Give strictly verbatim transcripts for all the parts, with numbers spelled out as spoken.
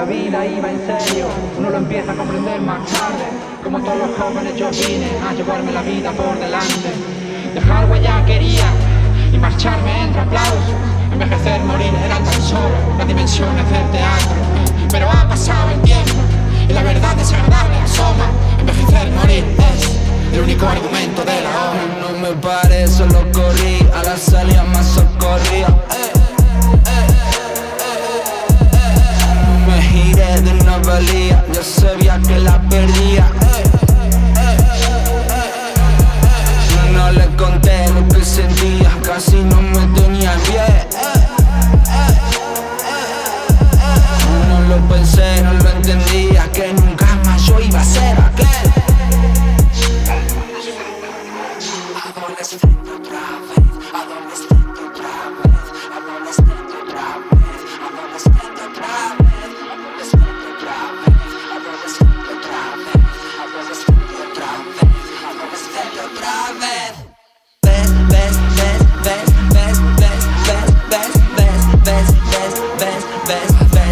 la vida iba en serio. Uno lo empieza a comprender más tarde. Como todos los jóvenes yo vine a llevarme la vida por delante. Dejar huella quería y marcharme entre aplausos. Envejecer, morir eran tan solo las dimensiones del teatro. Pero ha pasado el tiempo y la verdad desagradable asoma. Envejecer, morir es el único argumento de la hora. No me paré, solo corrí a la salida más socorría. Me giré de una valía, yo sabía que la perdía. No le conté lo que sentía, casi no me tenía en pie. No lo pensé, no lo entendía, que nunca más yo iba a ser aquel. Adolescente otra vez, adolescente otra vez, adolescente otra vez, adolescente otra vez, adolescente otra vez, adolescente otra vez, adolescente otra vez, adolescente otra vez. Ves, ves, ves, ves, ves, ves, ves, ves, ves, ves, ves, ves,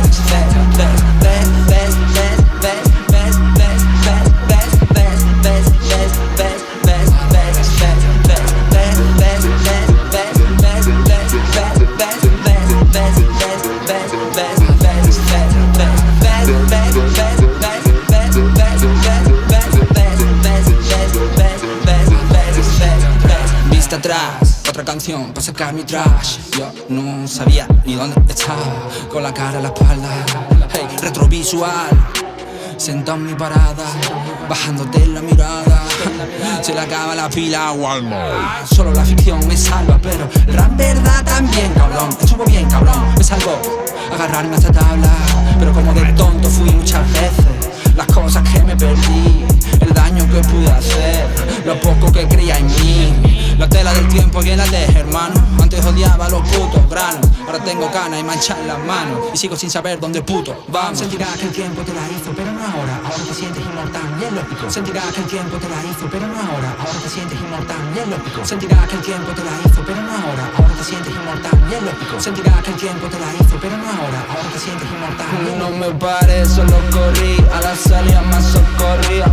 vista atrás, otra canción para sacar mi trash. Yo no sabía ni dónde estaba, con la cara a la espalda. Hey, retrovisual, sentado en mi parada, bajándote la mirada. Se le acaba la pila, Walmart. Solo la ficción me salva, pero el rap verdad también, cabrón. Estuvo bien, cabrón, me salvó agarrarme a esta tabla. Pero como de tonto fui muchas veces, las cosas que me perdí, el daño que pude hacer, lo poco que creía en mí. La tela del tiempo llena de hermano. Antes odiaba los putos granos, ahora tengo canas y mancha en las manos, y sigo sin saber dónde puto vamos. Sentirás que el tiempo te la hizo, pero no ahora. Ahora te sientes inmortal y es lógico. Sentirás que el tiempo te la hizo, pero no ahora. Ahora te sientes inmortal y es lógico. Sentirás que el tiempo te la hizo, pero no ahora. Ahora te sientes inmortal y es lógico. Sentirás que el tiempo te la hizo, pero no ahora. Ahora te sientes inmortal. No me paré, solo corrí a la salida más socorría.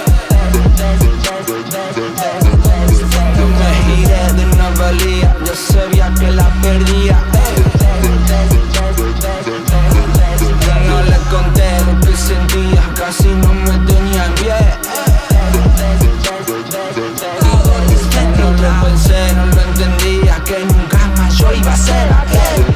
No me giré de una valía, yo sabía que la perdía. No le conté lo que sentía, casi no me tenía en pie. No lo pensé, no lo entendía, que nunca más yo iba a ser aquel.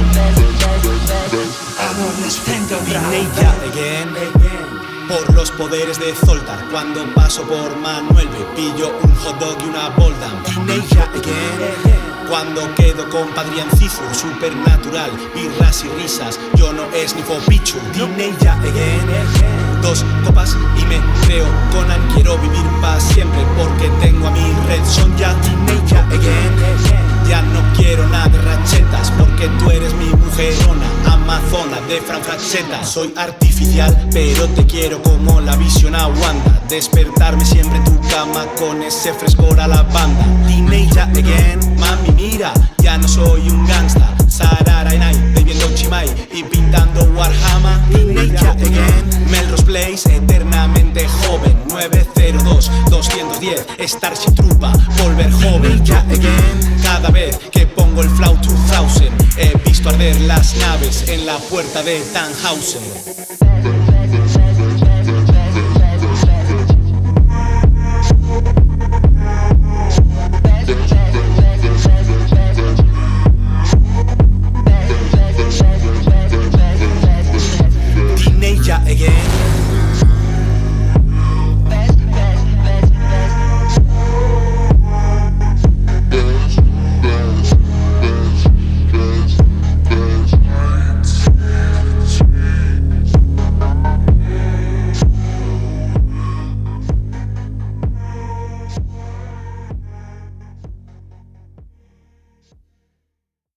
Adolescente ya again. Por los poderes de Zoltar, cuando paso por Manuel me pillo un hot dog y una boldam. Teenage again. Cuando quedo con Padrián Cifu, supernatural, birras y risas, yo no es ni fopichu. Teenage again. Dos copas y me creo Conan, quiero vivir para siempre porque tengo a mi red son ya. Teenage again. Ya no quiero nada de rachetas porque tú eres mi mujerona, amazona de Fran Fracheta. Soy artificial pero te quiero como la visión a Wanda, despertarme siempre en tu cama con ese frescor a la banda. Teenage again, mami mira, ya no soy un gangsta. Sarara Night, bebiendo chimay y pintando Warhammer. Teenage again, Melrose Place, eternamente joven. Nueve cero dos, doscientos diez, Starship Troopa, volver joven. Ya again, cada vez que pongo el Flow dos mil, he visto arder las naves en la puerta de Tannhausen. Teenage again.